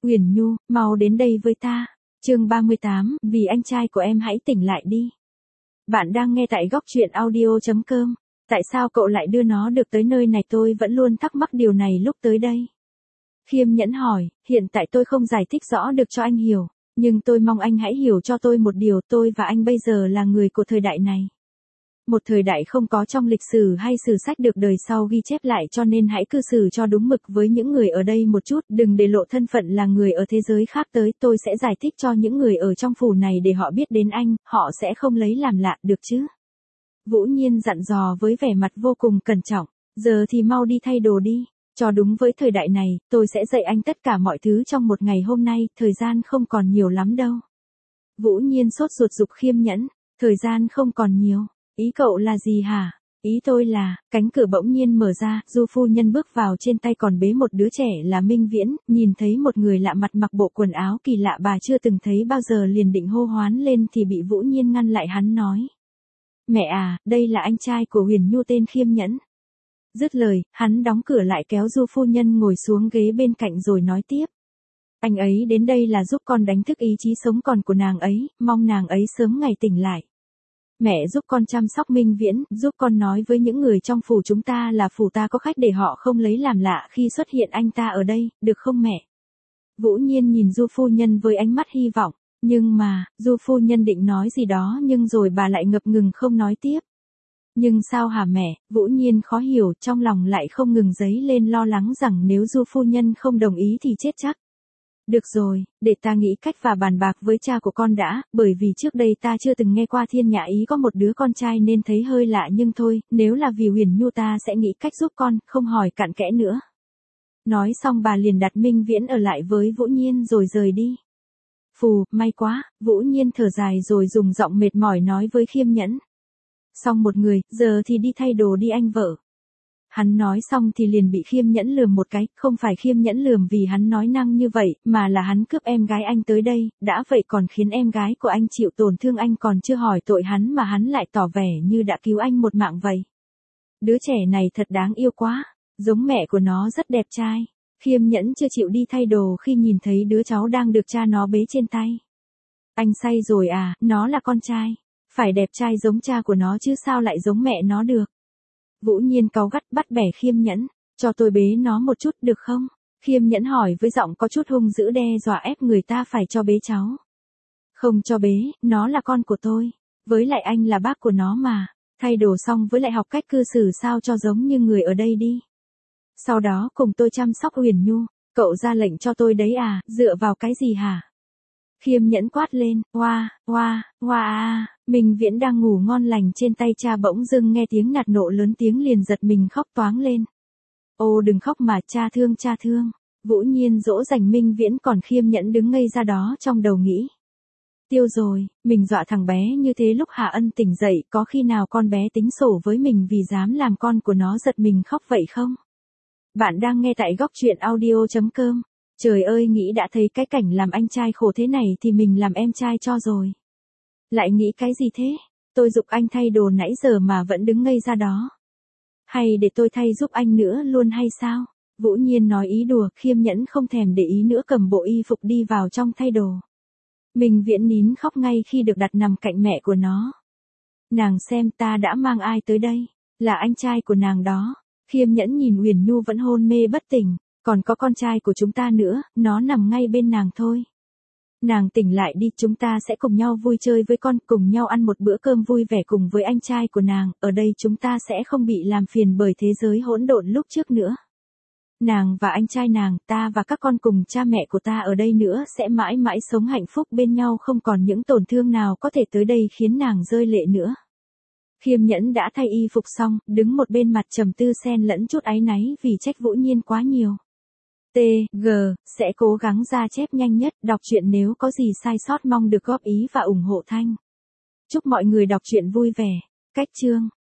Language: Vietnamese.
Huyền Nhu, mau đến đây với ta. Chương 38, vì anh trai của em hãy tỉnh lại đi. Bạn đang nghe tại góc truyện audio.com. Tại sao cậu lại đưa nó được tới nơi này, tôi vẫn luôn thắc mắc điều này lúc tới đây. Khiêm Nhẫn hỏi, hiện tại tôi không giải thích rõ được cho anh hiểu, nhưng tôi mong anh hãy hiểu cho tôi một điều, tôi và anh bây giờ là người của thời đại này. Một thời đại không có trong lịch sử hay sử sách được đời sau ghi chép lại, cho nên hãy cư xử cho đúng mực với những người ở đây một chút, đừng để lộ thân phận là người ở thế giới khác tới, tôi sẽ giải thích cho những người ở trong phủ này để họ biết đến anh, họ sẽ không lấy làm lạ, được chứ? Vũ Nhiên dặn dò với vẻ mặt vô cùng cẩn trọng, giờ thì mau đi thay đồ đi, cho đúng với thời đại này, tôi sẽ dạy anh tất cả mọi thứ trong một ngày hôm nay, thời gian không còn nhiều lắm đâu. Vũ Nhiên sốt ruột giục Khiêm Nhẫn, thời gian không còn nhiều. Ý cậu là gì hả? Ý tôi là, cánh cửa bỗng nhiên mở ra, Du phu nhân bước vào, trên tay còn bế một đứa trẻ là Minh Viễn, nhìn thấy một người lạ mặt mặc bộ quần áo kỳ lạ bà chưa từng thấy bao giờ liền định hô hoán lên thì bị Vũ Nhiên ngăn lại, hắn nói. Mẹ à, đây là anh trai của Huyền Nhu tên Khiêm Nhẫn. Dứt lời, hắn đóng cửa lại kéo Du phu nhân ngồi xuống ghế bên cạnh rồi nói tiếp. Anh ấy đến đây là giúp con đánh thức ý chí sống còn của nàng ấy, mong nàng ấy sớm ngày tỉnh lại. Mẹ giúp con chăm sóc Minh Viễn, giúp con nói với những người trong phủ chúng ta là phủ ta có khách để họ không lấy làm lạ khi xuất hiện anh ta ở đây, được không mẹ? Vũ Nhiên nhìn Du phu nhân với ánh mắt hy vọng, nhưng mà, Du phu nhân định nói gì đó nhưng rồi bà lại ngập ngừng không nói tiếp. Nhưng sao hả mẹ? Vũ Nhiên khó hiểu, trong lòng lại không ngừng dấy lên lo lắng rằng nếu Du phu nhân không đồng ý thì chết chắc. Được rồi, để ta nghĩ cách và bàn bạc với cha của con đã, bởi vì trước đây ta chưa từng nghe qua Thiên Nhã Ý có một đứa con trai nên thấy hơi lạ, nhưng thôi, nếu là vì Huyền Nhu ta sẽ nghĩ cách giúp con, không hỏi cặn kẽ nữa. Nói xong bà liền đặt Minh Viễn ở lại với Vũ Nhiên rồi rời đi. Phù, may quá, Vũ Nhiên thở dài rồi dùng giọng mệt mỏi nói với Khiêm Nhẫn. Xong một người, giờ thì đi thay đồ đi anh vợ. Hắn nói xong thì liền bị Khiêm Nhẫn lườm một cái, không phải Khiêm Nhẫn lườm vì hắn nói năng như vậy, mà là hắn cướp em gái anh tới đây, đã vậy còn khiến em gái của anh chịu tổn thương, anh còn chưa hỏi tội hắn mà hắn lại tỏ vẻ như đã cứu anh một mạng vậy. Đứa trẻ này thật đáng yêu quá, giống mẹ của nó rất đẹp trai. Khiêm Nhẫn chưa chịu đi thay đồ khi nhìn thấy đứa cháu đang được cha nó bế trên tay. Anh say rồi à, nó là con trai, phải đẹp trai giống cha của nó chứ sao lại giống mẹ nó được. Vũ Nhiên cáu gắt bắt bẻ Khiêm Nhẫn, cho tôi bế nó một chút được không? Khiêm Nhẫn hỏi với giọng có chút hung dữ, đe dọa ép người ta phải cho bế cháu. Không cho bế, nó là con của tôi, với lại anh là bác của nó mà, thay đồ xong với lại học cách cư xử sao cho giống như người ở đây đi. Sau đó cùng tôi chăm sóc Huyền Nhu, cậu ra lệnh cho tôi đấy à, dựa vào cái gì hả? Khiêm Nhẫn quát lên, oa, oa, oa à. Minh Viễn đang ngủ ngon lành trên tay cha bỗng dưng nghe tiếng nạt nộ lớn tiếng liền giật mình khóc toáng lên. Ô đừng khóc mà, cha thương cha thương. Vũ Nhiên dỗ dành Minh Viễn, còn Khiêm Nhẫn đứng ngây ra đó trong đầu nghĩ. Tiêu rồi, mình dọa thằng bé như thế lúc Hạ Ân tỉnh dậy, có khi nào con bé tính sổ với mình vì dám làm con của nó giật mình khóc vậy không? Bạn đang nghe tại góc truyện audio.com. Trời ơi, nghĩ đã thấy cái cảnh làm anh trai khổ thế này thì mình làm em trai cho rồi. Lại nghĩ cái gì thế? Tôi giục anh thay đồ nãy giờ mà vẫn đứng ngây ra đó. Hay để tôi thay giúp anh nữa luôn hay sao? Vũ Nhiên nói ý đùa, Khiêm Nhẫn không thèm để ý nữa cầm bộ y phục đi vào trong thay đồ. Minh Viễn nín khóc ngay khi được đặt nằm cạnh mẹ của nó. Nàng xem ta đã mang ai tới đây? Là anh trai của nàng đó. Khiêm Nhẫn nhìn Huyền Nhu vẫn hôn mê bất tỉnh. Còn có con trai của chúng ta nữa, nó nằm ngay bên nàng thôi. Nàng tỉnh lại đi, chúng ta sẽ cùng nhau vui chơi với con, cùng nhau ăn một bữa cơm vui vẻ cùng với anh trai của nàng, ở đây chúng ta sẽ không bị làm phiền bởi thế giới hỗn độn lúc trước nữa. Nàng và anh trai nàng, ta và các con cùng cha mẹ của ta ở đây nữa sẽ mãi mãi sống hạnh phúc bên nhau, không còn những tổn thương nào có thể tới đây khiến nàng rơi lệ nữa. Khiêm Nhẫn đã thay y phục xong, đứng một bên mặt trầm tư xen lẫn chút áy náy vì trách Vũ Nhiên quá nhiều. T.G. sẽ cố gắng ra chép nhanh nhất, đọc truyện nếu có gì sai sót mong được góp ý và ủng hộ Thanh. Chúc mọi người đọc truyện vui vẻ. Cách chương